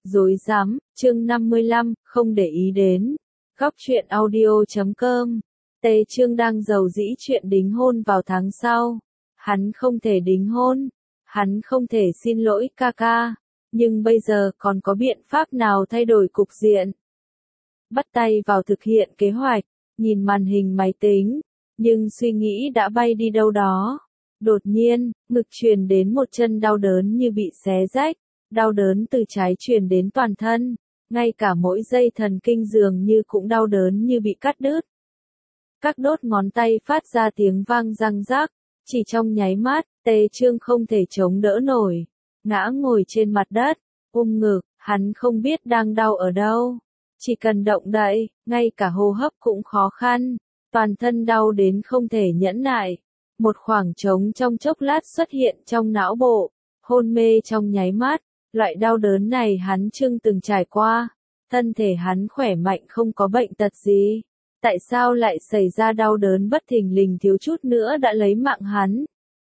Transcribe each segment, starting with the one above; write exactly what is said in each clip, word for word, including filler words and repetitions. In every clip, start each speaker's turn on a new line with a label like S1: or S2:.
S1: Rối rắm, chương năm mươi lăm, không để ý đến. Góc truyện audio chấm com. Tề Chương đang rầu rĩ chuyện đính hôn vào tháng sau. Hắn không thể đính hôn. Hắn không thể xin lỗi ca ca. Nhưng bây giờ còn có biện pháp nào thay đổi cục diện? Bắt tay vào thực hiện kế hoạch, nhìn màn hình máy tính. Nhưng suy nghĩ đã bay đi đâu đó. Đột nhiên, ngực truyền đến một chân đau đớn như bị xé rách. Đau đớn từ trái truyền đến toàn thân, ngay cả mỗi dây thần kinh dường như cũng đau đớn như bị cắt đứt. Các đốt ngón tay phát ra tiếng vang răng rắc, chỉ trong nháy mắt, Tề Chương không thể chống đỡ nổi, ngã ngồi trên mặt đất, ôm ngực, hắn không biết đang đau ở đâu. Chỉ cần động đậy, ngay cả hô hấp cũng khó khăn, toàn thân đau đến không thể nhẫn nại. Một khoảng trống trong chốc lát xuất hiện trong não bộ, hôn mê trong nháy mắt. Loại đau đớn này hắn chưa từng trải qua, thân thể hắn khỏe mạnh không có bệnh tật gì. Tại sao lại xảy ra đau đớn bất thình lình thiếu chút nữa đã lấy mạng hắn?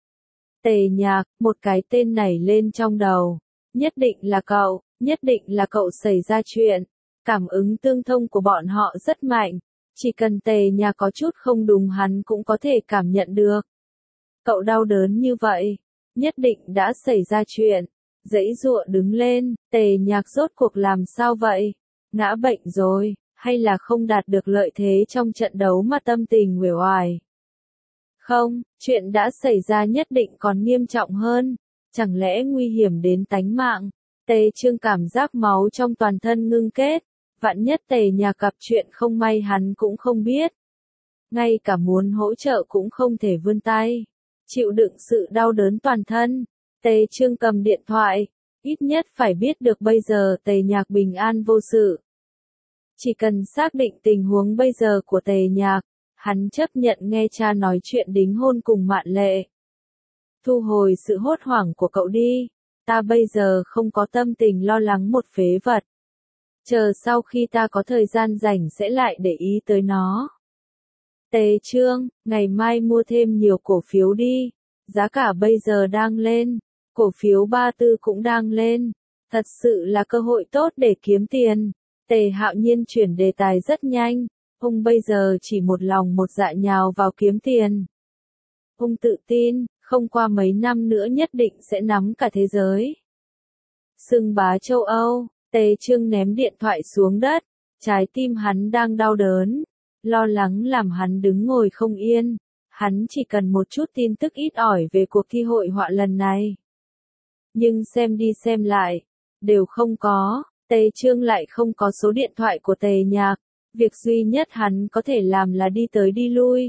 S1: Tề Nhạc, một cái tên nảy lên trong đầu. Nhất định là cậu, nhất định là cậu xảy ra chuyện. Cảm ứng tương thông của bọn họ rất mạnh. Chỉ cần Tề Nhạc có chút không đúng hắn cũng có thể cảm nhận được. Cậu đau đớn như vậy, nhất định đã xảy ra chuyện. Giãy giụa đứng lên, Tề Nhạc rốt cuộc làm sao vậy? Ngã bệnh rồi, hay là không đạt được lợi thế trong trận đấu mà tâm tình uể oải? Không, chuyện đã xảy ra nhất định còn nghiêm trọng hơn, chẳng lẽ nguy hiểm đến tánh mạng? Tề Chương cảm giác máu trong toàn thân ngưng kết, vạn nhất Tề Nhạc gặp chuyện không may hắn cũng không biết. Ngay cả muốn hỗ trợ cũng không thể vươn tay, chịu đựng sự đau đớn toàn thân. Tề Chương cầm điện thoại, ít nhất phải biết được bây giờ Tề Nhạc bình an vô sự. Chỉ cần xác định tình huống bây giờ của Tề Nhạc, hắn chấp nhận nghe cha nói chuyện đính hôn cùng Mạn Lệ. Thu hồi sự hốt hoảng của cậu đi, ta bây giờ không có tâm tình lo lắng một phế vật. Chờ sau khi ta có thời gian rảnh sẽ lại để ý tới nó. Tề Chương, ngày mai mua thêm nhiều cổ phiếu đi, giá cả bây giờ đang lên. Cổ phiếu ba tư cũng đang lên, thật sự là cơ hội tốt để kiếm tiền. Tề Hạo Nhiên chuyển đề tài rất nhanh, ông bây giờ chỉ một lòng một dạ nhào vào kiếm tiền. Ông tự tin, không qua mấy năm nữa nhất định sẽ nắm cả thế giới. Xưng bá châu Âu, Tề Chương ném điện thoại xuống đất, trái tim hắn đang đau đớn, lo lắng làm hắn đứng ngồi không yên. Hắn chỉ cần một chút tin tức ít ỏi về cuộc thi hội họa lần này. Nhưng xem đi xem lại, đều không có, Tề Chương lại không có số điện thoại của Tề Nhạc, việc duy nhất hắn có thể làm là đi tới đi lui.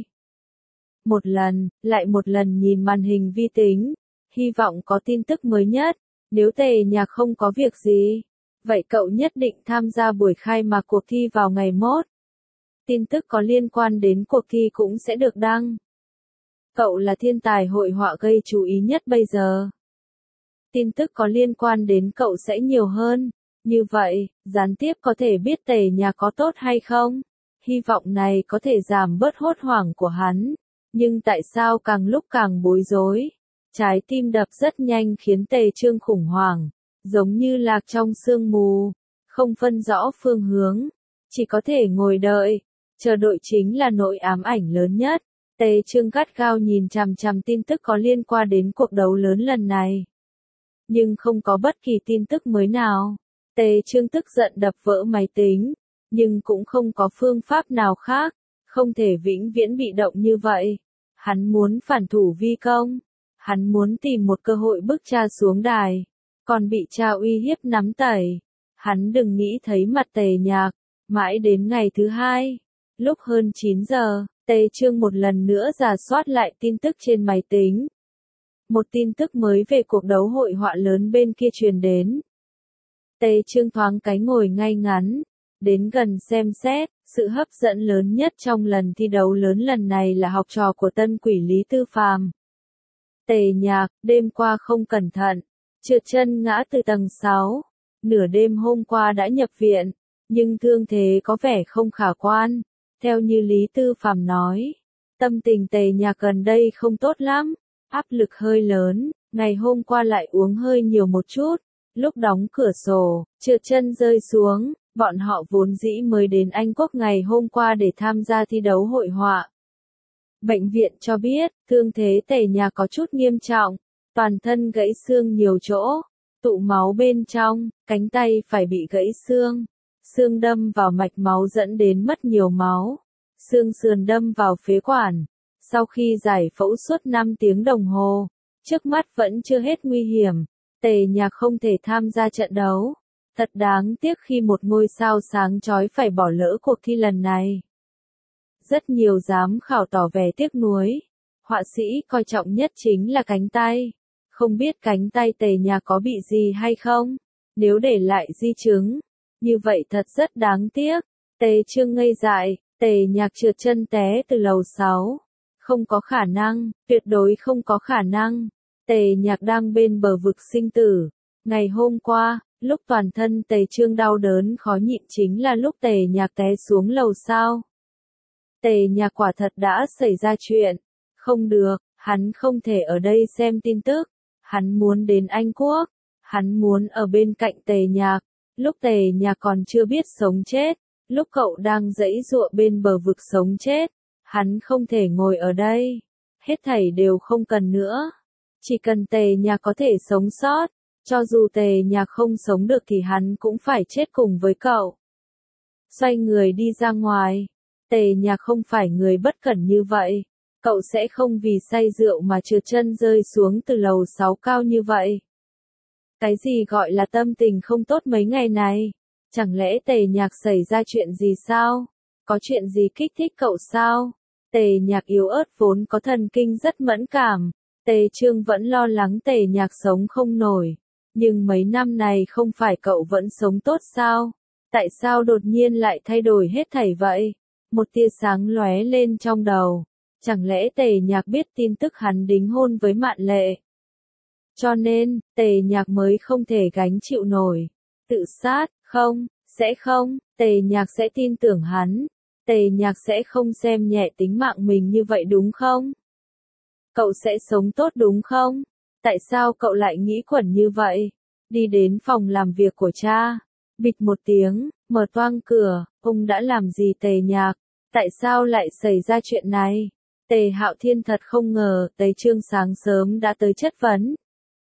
S1: Một lần, lại một lần nhìn màn hình vi tính, hy vọng có tin tức mới nhất, nếu Tề Nhạc không có việc gì, vậy cậu nhất định tham gia buổi khai mạc cuộc thi vào ngày mốt. Tin tức có liên quan đến cuộc thi cũng sẽ được đăng. Cậu là thiên tài hội họa gây chú ý nhất bây giờ. Tin tức có liên quan đến cậu sẽ nhiều hơn, như vậy, gián tiếp có thể biết Tề Nhạc có tốt hay không? Hy vọng này có thể giảm bớt hốt hoảng của hắn, nhưng tại sao càng lúc càng bối rối? Trái tim đập rất nhanh khiến Tề Chương khủng hoảng, giống như lạc trong sương mù, không phân rõ phương hướng, chỉ có thể ngồi đợi, chờ đợi chính là nỗi ám ảnh lớn nhất. Tề Chương gắt gao nhìn chằm chằm tin tức có liên quan đến cuộc đấu lớn lần này. Nhưng không có bất kỳ tin tức mới nào. Tề Chương tức giận đập vỡ máy tính, nhưng cũng không có phương pháp nào khác, không thể vĩnh viễn bị động như vậy. Hắn muốn phản thủ vi công, hắn muốn tìm một cơ hội bức cha xuống đài, còn bị cha uy hiếp nắm tẩy. Hắn đừng nghĩ thấy mặt Tề Nhạc, mãi đến ngày thứ hai, lúc hơn chín giờ, Tề Chương một lần nữa rà soát lại tin tức trên máy tính. Một tin tức mới về cuộc đấu hội họa lớn bên kia truyền đến. Tề Chương thoáng cái ngồi ngay ngắn, đến gần xem xét, sự hấp dẫn lớn nhất trong lần thi đấu lớn lần này là học trò của tân quỷ Lý Tư Phàm. Tề Nhạc, đêm qua không cẩn thận, trượt chân ngã từ tầng sáu, nửa đêm hôm qua đã nhập viện, nhưng thương thế có vẻ không khả quan, theo như Lý Tư Phàm nói. Tâm tình Tề Nhạc gần đây không tốt lắm, áp lực hơi lớn, ngày hôm qua lại uống hơi nhiều một chút, Lúc đóng cửa sổ, trượt chân rơi xuống, bọn họ vốn dĩ mới đến Anh Quốc ngày hôm qua để tham gia thi đấu hội họa. Bệnh viện cho biết, thương thế Tề Nhạc có chút nghiêm trọng, toàn thân gãy xương nhiều chỗ, tụ máu bên trong, cánh tay phải bị gãy xương, xương đâm vào mạch máu dẫn đến mất nhiều máu, xương sườn đâm vào phế quản. Sau khi giải phẫu suốt năm tiếng đồng hồ, trước mắt vẫn chưa hết nguy hiểm, Tề Nhạc không thể tham gia trận đấu. Thật đáng tiếc khi một ngôi sao sáng chói phải bỏ lỡ cuộc thi lần này. Rất nhiều giám khảo tỏ vẻ tiếc nuối. Họa sĩ coi trọng nhất chính là cánh tay. Không biết cánh tay Tề Nhạc có bị gì hay không? Nếu để lại di chứng, như vậy thật rất đáng tiếc. Tề Trương ngây dại, Tề Nhạc trượt chân té từ lầu sáu. Không có khả năng, tuyệt đối không có khả năng. Tề Nhạc đang bên bờ vực sinh tử. Ngày hôm qua, lúc toàn thân Tề Trương đau đớn khó nhịn chính là lúc Tề Nhạc té xuống lầu sao. Tề Nhạc quả thật đã xảy ra chuyện. Không được, hắn không thể ở đây xem tin tức. Hắn muốn đến Anh Quốc. Hắn muốn ở bên cạnh Tề Nhạc. Lúc Tề Nhạc còn chưa biết sống chết. Lúc cậu đang giãy giụa bên bờ vực sống chết. Hắn không thể ngồi ở đây. Hết thảy đều không cần nữa. Chỉ cần Tề Nhạc có thể sống sót. Cho dù Tề Nhạc không sống được thì hắn cũng phải chết cùng với cậu. Xoay người đi ra ngoài. Tề Nhạc không phải người bất cẩn như vậy. Cậu sẽ không vì say rượu mà trượt chân rơi xuống từ lầu sáu cao như vậy. Cái gì gọi là tâm tình không tốt mấy ngày này? Chẳng lẽ Tề Nhạc xảy ra chuyện gì sao? Có chuyện gì kích thích cậu sao? Tề Nhạc yếu ớt vốn có thần kinh rất mẫn cảm. Tề Trương vẫn lo lắng Tề Nhạc sống không nổi. Nhưng mấy năm này không phải cậu vẫn sống tốt sao? Tại sao đột nhiên lại thay đổi hết thảy vậy? Một tia sáng lóe lên trong đầu. Chẳng lẽ Tề Nhạc biết tin tức hắn đính hôn với Mạn Lệ? Cho nên, Tề Nhạc mới không thể gánh chịu nổi. Tự sát, không, sẽ không, Tề Nhạc sẽ tin tưởng hắn. Tề Nhạc sẽ không xem nhẹ tính mạng mình như vậy đúng không? Cậu sẽ sống tốt đúng không? Tại sao cậu lại nghĩ quẩn như vậy? Đi đến phòng làm việc của cha. Bịch một tiếng, mở toang cửa, ông đã làm gì Tề Nhạc? Tại sao lại xảy ra chuyện này? Tề Hạo Thiên thật không ngờ, Tề Trương sáng sớm đã tới chất vấn.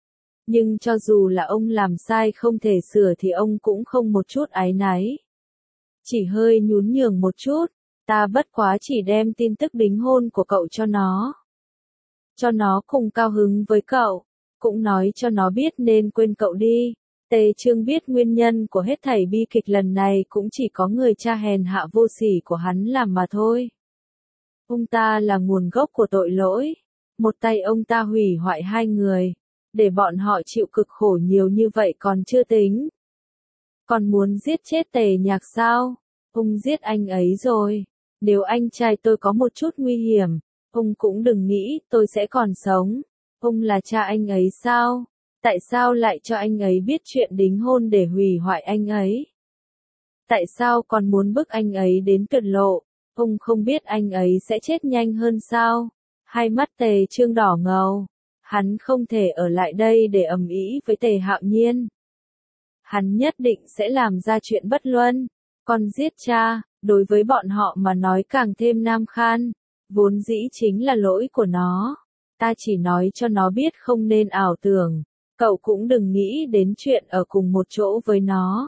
S1: Nhưng cho dù là ông làm sai không thể sửa thì ông cũng không một chút áy náy. Chỉ hơi nhún nhường một chút, ta bất quá chỉ đem tin tức đính hôn của cậu cho nó. Cho nó cùng cao hứng với cậu, cũng nói cho nó biết nên quên cậu đi. Tề Trương biết nguyên nhân của hết thảy bi kịch lần này cũng chỉ có người cha hèn hạ vô sỉ của hắn làm mà thôi. Ông ta là nguồn gốc của tội lỗi. Một tay ông ta hủy hoại hai người. Để bọn họ chịu cực khổ nhiều như vậy còn chưa tính. Còn muốn giết chết Tề Nhạc sao? Ông giết anh ấy rồi. Nếu anh trai tôi có một chút nguy hiểm, ông cũng đừng nghĩ tôi sẽ còn sống. Ông là cha anh ấy sao? Tại sao lại cho anh ấy biết chuyện đính hôn để hủy hoại anh ấy? Tại sao còn muốn bức anh ấy đến tuyệt lộ? Ông không biết anh ấy sẽ chết nhanh hơn sao? Hai mắt Tề Trương đỏ ngầu. Hắn không thể ở lại đây để ầm ĩ với Tề Hạo Nhiên. Hắn nhất định sẽ làm ra chuyện bất luân. Con giết cha, đối với bọn họ mà nói càng thêm nam khan. Vốn dĩ chính là lỗi của nó. Ta chỉ nói cho nó biết không nên ảo tưởng. Cậu cũng đừng nghĩ đến chuyện ở cùng một chỗ với nó.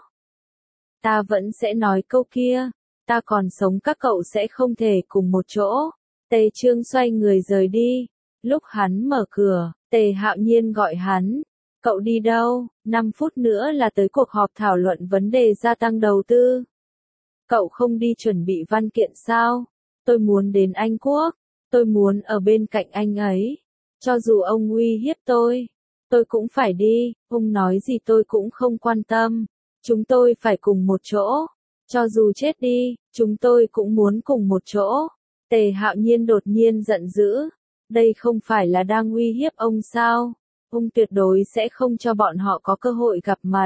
S1: Ta vẫn sẽ nói câu kia. Ta còn sống các cậu sẽ không thể cùng một chỗ. Tề Trương xoay người rời đi. Lúc hắn mở cửa, Tề Hạo Nhiên gọi hắn. Cậu đi đâu? năm phút nữa là tới cuộc họp thảo luận vấn đề gia tăng đầu tư. Cậu không đi chuẩn bị văn kiện sao? Tôi muốn đến Anh Quốc. Tôi muốn ở bên cạnh anh ấy. Cho dù ông uy hiếp tôi, tôi cũng phải đi. Ông nói gì tôi cũng không quan tâm. Chúng tôi phải cùng một chỗ. Cho dù chết đi, chúng tôi cũng muốn cùng một chỗ. Tề Hạo Nhiên đột nhiên giận dữ. Đây không phải là đang uy hiếp ông sao? Ông tuyệt đối sẽ không cho bọn họ có cơ hội gặp mặt.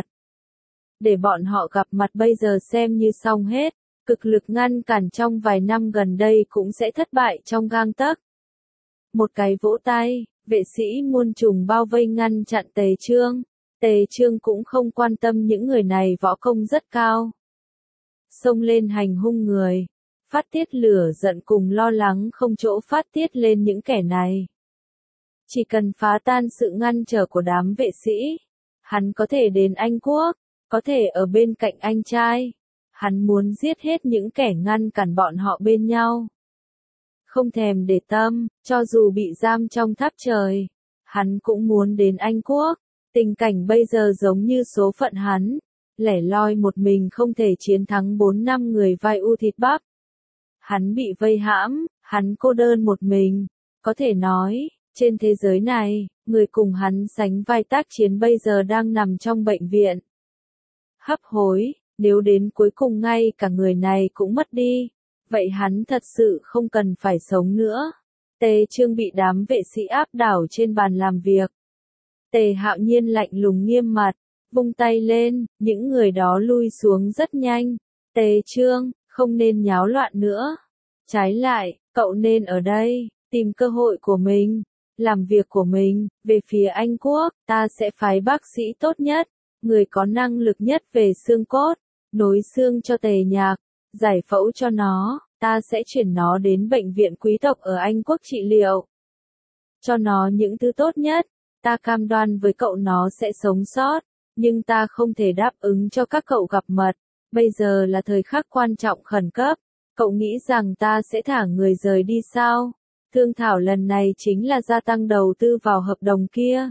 S1: Để bọn họ gặp mặt bây giờ xem như xong hết. Cực lực ngăn cản trong vài năm gần đây cũng sẽ thất bại trong gang tấc. Một cái vỗ tay, vệ sĩ muôn trùng bao vây ngăn chặn Tề Trương. Tề Trương cũng không quan tâm những người này võ công rất cao. Xông lên hành hung người, phát tiết lửa giận cùng lo lắng không chỗ phát tiết lên những kẻ này. Chỉ cần phá tan sự ngăn trở của đám vệ sĩ, hắn có thể đến Anh Quốc, có thể ở bên cạnh anh trai. Hắn muốn giết hết những kẻ ngăn cản bọn họ bên nhau. Không thèm để tâm, cho dù bị giam trong tháp trời, hắn cũng muốn đến Anh Quốc. Tình cảnh bây giờ giống như số phận hắn, lẻ loi một mình không thể chiến thắng bốn năm người vai u thịt bắp. Hắn bị vây hãm, hắn cô đơn một mình, có thể nói, trên thế giới này, người cùng hắn sánh vai tác chiến bây giờ đang nằm trong bệnh viện. Hấp hối, nếu đến cuối cùng ngay cả người này cũng mất đi, vậy hắn thật sự không cần phải sống nữa. Tề Trương bị đám vệ sĩ áp đảo trên bàn làm việc. Tề Hạo Nhiên lạnh lùng nghiêm mặt, vung tay lên, những người đó lui xuống rất nhanh. Tề Trương, không nên nháo loạn nữa. Trái lại, cậu nên ở đây, tìm cơ hội của mình, làm việc của mình. Về phía Anh Quốc, ta sẽ phái bác sĩ tốt nhất, người có năng lực nhất về xương cốt, nối xương cho Tề Nhạc, giải phẫu cho nó, ta sẽ chuyển nó đến bệnh viện quý tộc ở Anh Quốc trị liệu. Cho nó những thứ tốt nhất, ta cam đoan với cậu nó sẽ sống sót, nhưng ta không thể đáp ứng cho các cậu gặp mật. Bây giờ là thời khắc quan trọng khẩn cấp, cậu nghĩ rằng ta sẽ thả người rời đi sao? Thương thảo lần này chính là gia tăng đầu tư vào hợp đồng kia.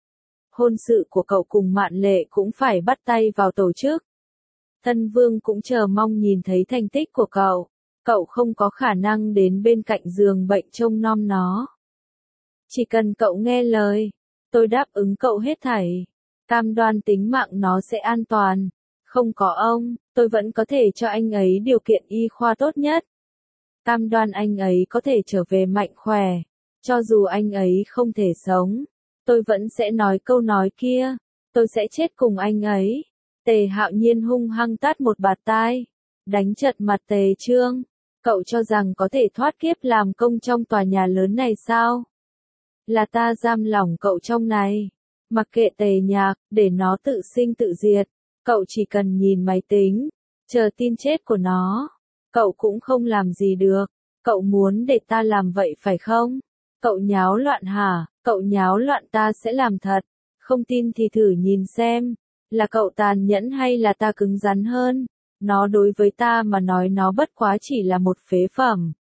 S1: Hôn sự của cậu cùng Mạn Lệ cũng phải bắt tay vào tổ chức. Thân Vương cũng chờ mong nhìn thấy thành tích của cậu. Cậu không có khả năng đến bên cạnh giường bệnh trông nom nó. Chỉ cần cậu nghe lời, tôi đáp ứng cậu hết thảy. Cam đoan tính mạng nó sẽ an toàn. Không có ông, tôi vẫn có thể cho anh ấy điều kiện y khoa tốt nhất. Cam đoan anh ấy có thể trở về mạnh khỏe. Cho dù anh ấy không thể sống, tôi vẫn sẽ nói câu nói kia. Tôi sẽ chết cùng anh ấy. Tề Hạo Nhiên hung hăng tát một bạt tai, đánh chật mặt Tề Trương. Cậu cho rằng có thể thoát kiếp làm công trong tòa nhà lớn này sao? Là ta giam lỏng cậu trong này. Mặc kệ Tề Nhạc, để nó tự sinh tự diệt. Cậu chỉ cần nhìn máy tính, chờ tin chết của nó. Cậu cũng không làm gì được. Cậu muốn để ta làm vậy phải không? Cậu nháo loạn hả? Cậu nháo loạn ta sẽ làm thật. Không tin thì thử nhìn xem. Là cậu tàn nhẫn hay là ta cứng rắn hơn? Nó đối với ta mà nói nó bất quá chỉ là một phế phẩm.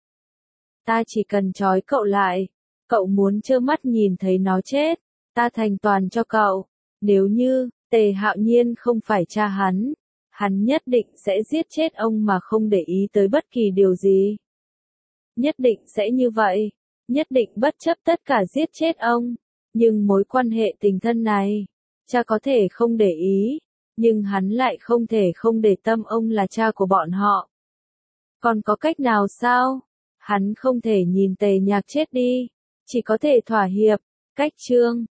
S1: Ta chỉ cần trói cậu lại. Cậu muốn trơ mắt nhìn thấy nó chết. Ta thành toàn cho cậu. Nếu như, Tề Hạo Nhiên không phải cha hắn, hắn nhất định sẽ giết chết ông mà không để ý tới bất kỳ điều gì. Nhất định sẽ như vậy. Nhất định bất chấp tất cả giết chết ông. Nhưng mối quan hệ tình thân này, cha có thể không để ý, nhưng hắn lại không thể không để tâm ông là cha của bọn họ. Còn có cách nào sao? Hắn không thể nhìn Tề Nhạc chết đi, chỉ có thể thỏa hiệp. Cách Trương,